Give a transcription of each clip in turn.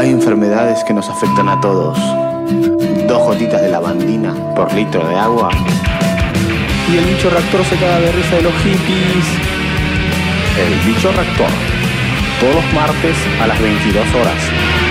Hay enfermedades que nos afectan a todos. 2 gotitas de lavandina por litro de agua y el bicho reactor se caga de risa de los hippies. El bicho reactor, todos los martes a las 22 horas.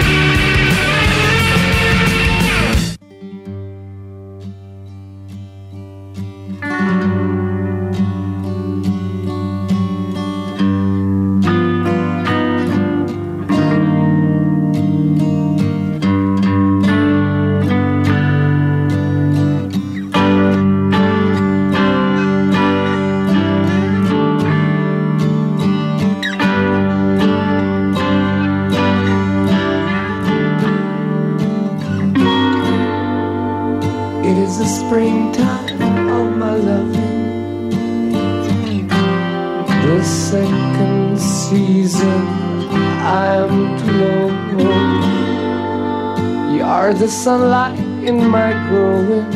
The sunlight in my growing,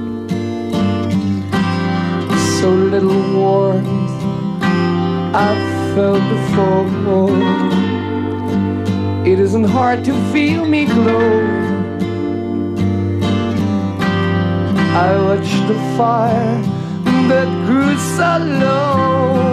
so little warmth I've felt before. It isn't hard to feel me glow. I watched the fire that grew so low.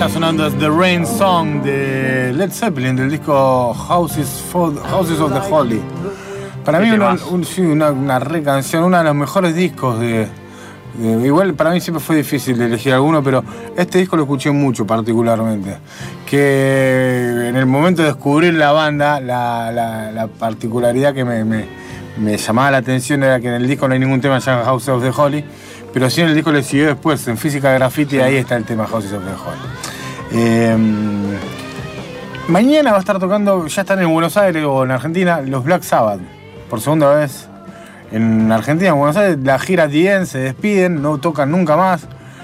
sonando es The Rain Song de Led Zeppelin, del disco Houses of the Holy. Para mí una re canción, uno de los mejores discos igual para mí siempre fue difícil de elegir alguno, pero este disco lo escuché mucho particularmente. Que en el momento de descubrir la banda, la particularidad que me llamaba la atención era que en el disco no hay ningún tema llamado House of the Holy, pero sí en el disco le siguió después, en Física Graffiti, ahí está el tema Houses of the Holy. Mañana va a estar tocando, ya están en Buenos Aires o en Argentina, los Black Sabbath, por segunda vez. En Argentina, en Buenos Aires, la gira The End, se despiden, no tocan nunca más.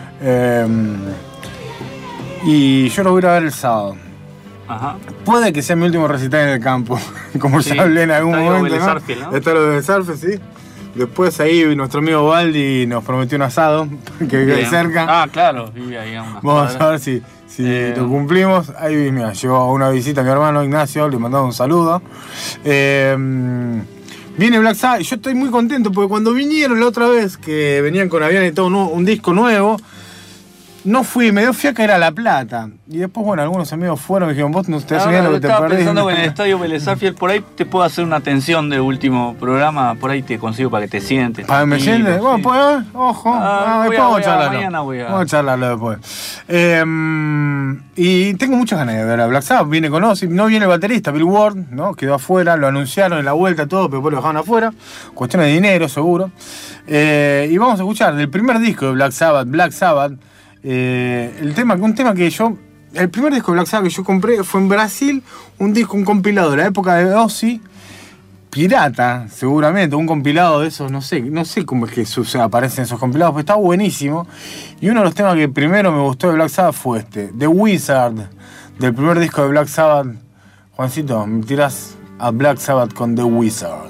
Y yo lo voy a ir a ver el sábado. Ajá. Puede que sea mi último recital en el campo, como ya hablé en algún momento, ¿no? Está lo de Sarfield, sí. Después ahí nuestro amigo Baldi nos prometió un asado, que vive ahí cerca. Ah, claro, vive ahí a una Vamos cuadra. a ver si lo cumplimos. Ahí mira, llegó a una visita a mi hermano Ignacio, le mandamos un saludo. Viene Black Sabbath y yo estoy muy contento porque cuando vinieron la otra vez, que venían con Habían editado un disco nuevo, no fui, me dio fiaca ir a La Plata. Y después, bueno, algunos amigos fueron y dijeron, vos no te haces lo que te estaba perdés. pensando que en el estadio Vélez Sarsfield por ahí te puedo hacer una atención del último programa, por ahí te consigo para que te sientes. ¿Para que me sientes? Bueno, sí. pues, ojo, después vamos a charlarlo. Mañana Vamos a charlarlo después. Y tengo muchas ganas de ver a Black Sabbath. Viene con Ozzy, no viene el baterista, Bill Ward, ¿no? Quedó afuera, lo anunciaron en la vuelta, todo, pero después lo dejaron afuera. Cuestiones de dinero, seguro. Y vamos a escuchar del primer disco de Black Sabbath, un tema que yo... El primer disco de Black Sabbath que yo compré fue en Brasil, un compilado de la época de Ozzy, pirata, seguramente, un compilado de esos, no sé cómo es que aparecen esos compilados, pero está buenísimo. Y uno de los temas que primero me gustó de Black Sabbath fue este, The Wizard, del primer disco de Black Sabbath. Juancito, me tirás a Black Sabbath con The Wizard.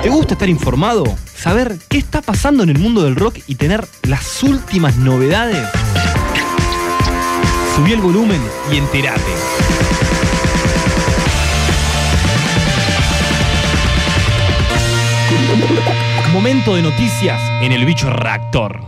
¿Te gusta estar informado? ¿Saber qué está pasando en el mundo del rock y tener las últimas novedades? Subí el volumen y entérate. Momento de noticias en el Bicho Reactor.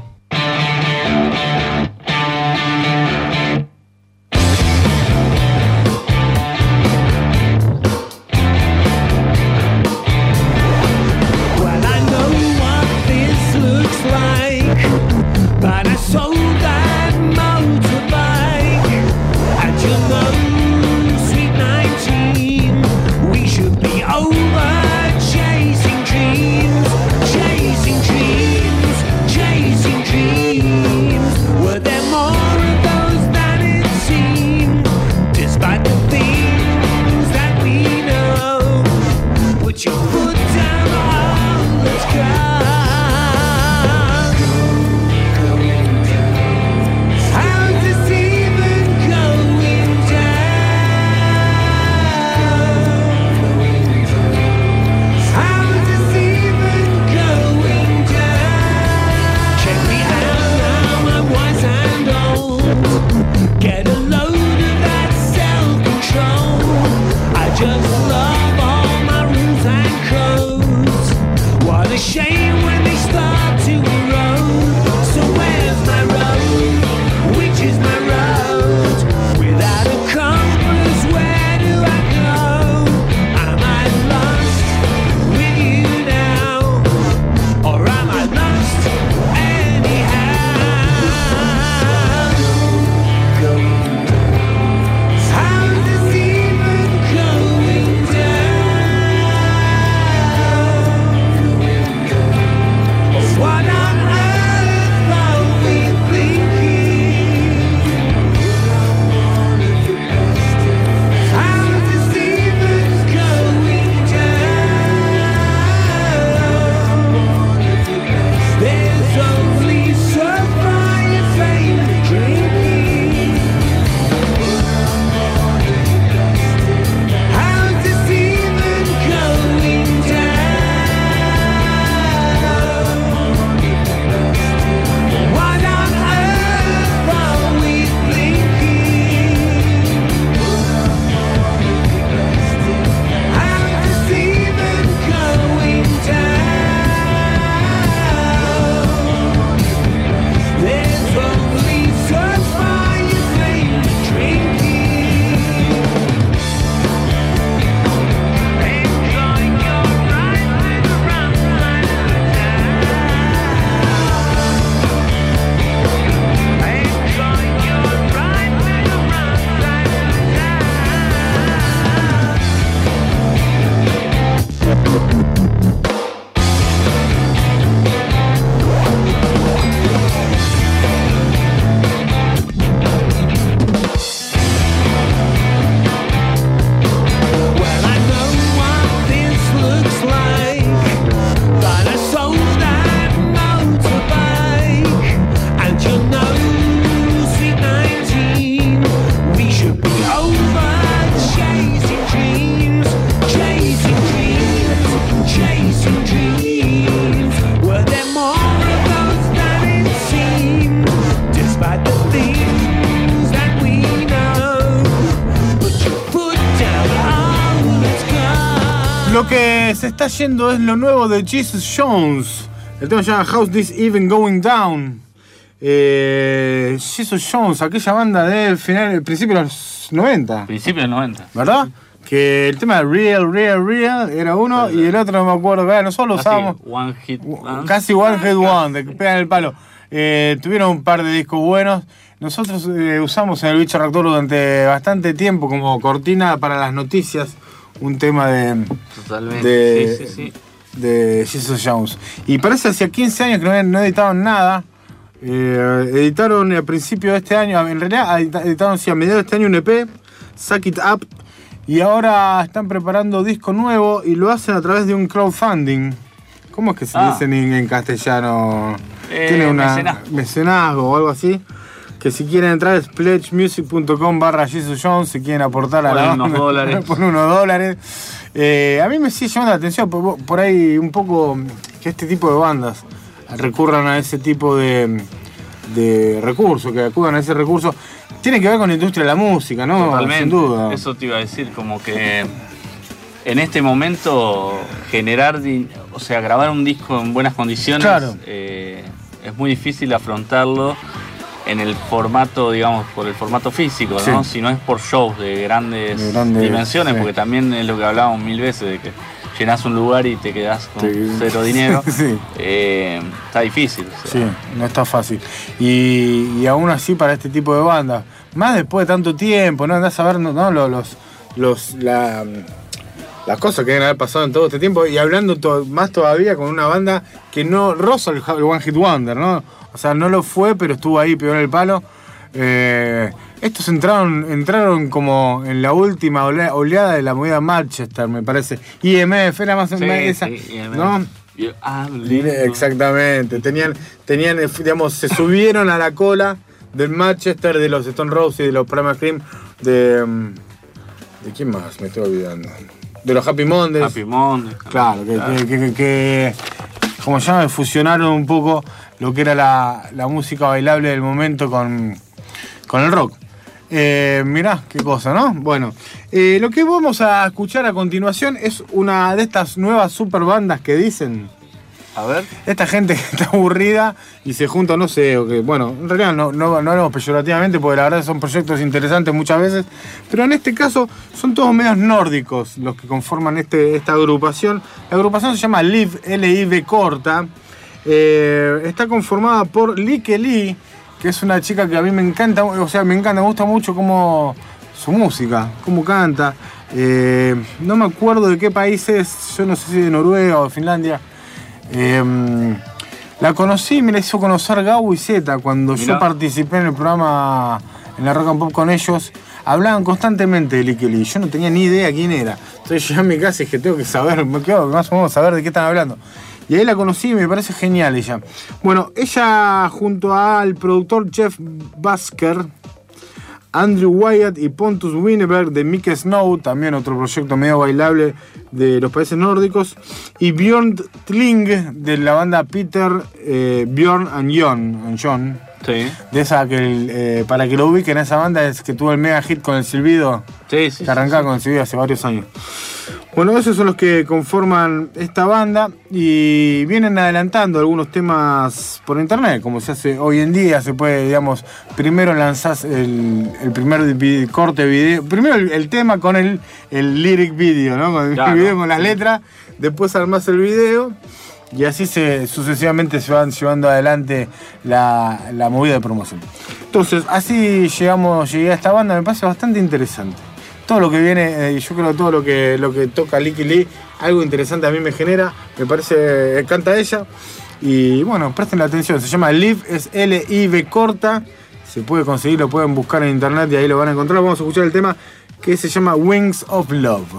Lo que se está yendo es lo nuevo de Jesus Jones. El tema se llama How's This Even Going Down. Jesus Jones, aquella banda del principio de los 90. Principio de los 90. ¿Verdad? Que el tema de Real era uno y el otro no me acuerdo. Nosotros lo usábamos. One Hit Wonder. Casi One Hit Wonder, que pegan el palo. Tuvieron un par de discos buenos. Nosotros usamos en el Bicho Reactor durante bastante tiempo como cortina para las noticias un tema de Jesus Jones. Y parece hacía 15 años que no editaron nada. Editaron al principio de este año, en realidad editaron a mediados de este año un EP, Suck It Up, y ahora están preparando disco nuevo y lo hacen a través de un crowdfunding. ¿Cómo es que se dice en castellano? Tiene una mecenazgo o algo así. que si quieren entrar es pledgemusic.com/JesusJones, si quieren aportar a la Ponen unos dólares. Ponen unos dólares. A mí me sigue llamando la atención por ahí un poco que este tipo de bandas recurran a ese tipo de recursos, que acudan a ese recurso. Tiene que ver con la industria de la música, ¿no? Totalmente. Sin duda. Eso te iba a decir, como que en este momento grabar un disco en buenas condiciones, claro, es muy difícil afrontarlo en el formato, digamos, por el formato físico, ¿no? Sí. Si no es por shows de grandes dimensiones, sí. Porque también es lo que hablábamos mil veces, de que llenás un lugar y te quedás con cero dinero. Sí. Está difícil. O sea. Sí, no está fácil. Y aún así para este tipo de bandas, más después de tanto tiempo, ¿no? Andás a ver, ¿no? Las cosas que deben haber pasado en todo este tiempo, y hablando más todavía con una banda que no roza el One Hit Wonder, ¿no? O sea, no lo fue, pero estuvo ahí, pegó en el palo. Estos entraron como en la última oleada de la movida Manchester, me parece. IMF era más o menos esa, IMF. ¿No? Exactamente. Tenían, digamos, se subieron a la cola del Manchester, de los Stone Roses y de los Primal Scream, ¿de quién más? Me estoy olvidando. De los Happy Mondays. Happy Mondays. Claro, que como se llama, fusionaron un poco lo que era la música bailable del momento con el rock. Mirá qué cosa, ¿no? Bueno, lo que vamos a escuchar a continuación es una de estas nuevas super bandas que dicen. A ver. Esta gente que está aburrida y se junta, no sé, bueno, en realidad no hablamos peyorativamente porque la verdad son proyectos interesantes muchas veces, pero en este caso son todos medios nórdicos los que conforman esta agrupación. La agrupación se llama Liv, L-I-V corta. Está conformada por Lykke Li, que es una chica que a mí me encanta, me gusta mucho su música, cómo canta. No me acuerdo de qué país es, yo no sé si de Noruega o de Finlandia. La conocí, me la hizo conocer Gabo y Zeta cuando yo participé en el programa en la Rock and Pop con ellos. Hablaban constantemente de Lykke Li, yo no tenía ni idea quién era. Entonces llegué a mi casa y dije, tengo que saber, más o menos saber de qué están hablando. Y ahí la conocí y me parece genial ella. Bueno, ella junto al productor Jeff Basker, Andrew Wyatt y Pontus Winneberg de Mick Snow, también otro proyecto medio bailable de los países nórdicos, y Björn Tling de la banda Peter, Björn and John. Sí. De esa que, para que lo ubiquen, esa banda es que tuvo el mega hit con el silbido. Sí, que arrancaba con el silbido hace varios años. Bueno, esos son los que conforman esta banda y vienen adelantando algunos temas por internet, como se hace hoy en día. Se puede, digamos, primero lanzás el primer corte video, primero el tema con el lyric video, ¿no? Con el video con las letras, después armás el video y así sucesivamente se van llevando adelante la movida de promoción. Entonces, así llegué a esta banda, me parece bastante interesante. Todo lo que viene, yo creo que todo lo que toca Lykke Li, algo interesante a mí me genera, me parece, canta ella. Y bueno, presten la atención, se llama Liv, es L-I-V corta, se puede conseguir, lo pueden buscar en internet y ahí lo van a encontrar. Vamos a escuchar el tema que se llama Wings of Love.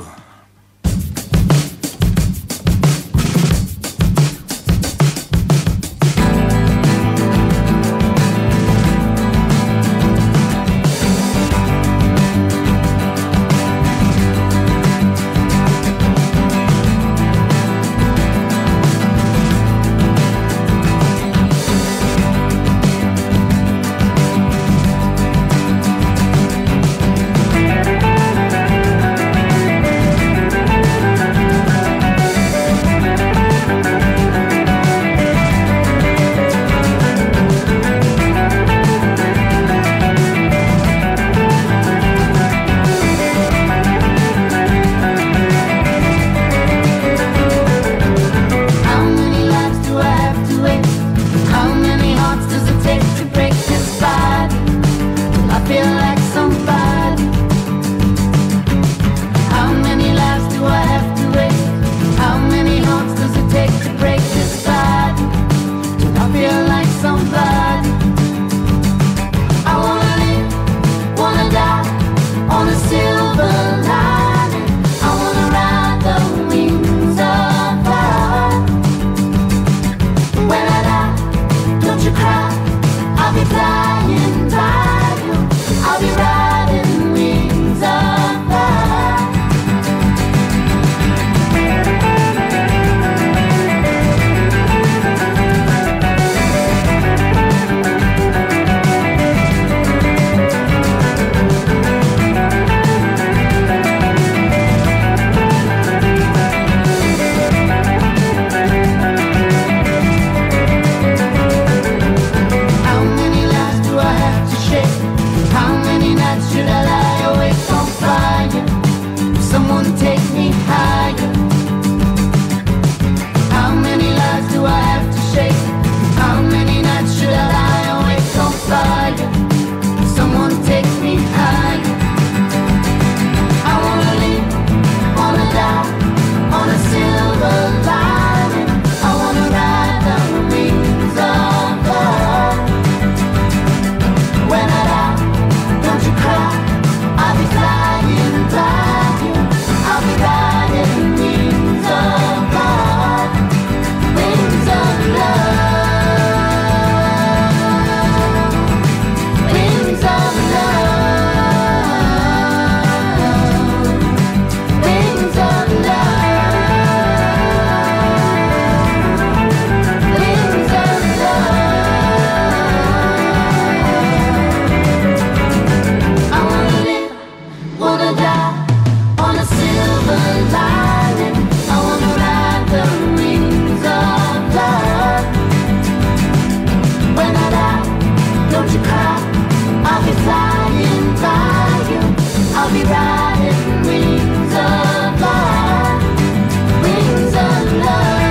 flying by you. I'll be riding wings of light, wings of love,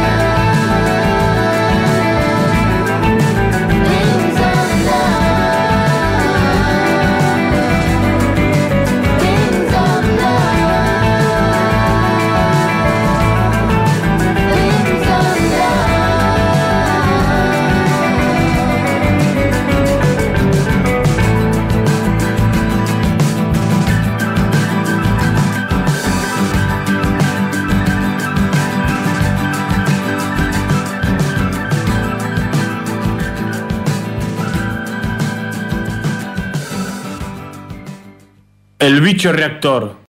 wings of love, wings of love, wings of love. El bicho reactor.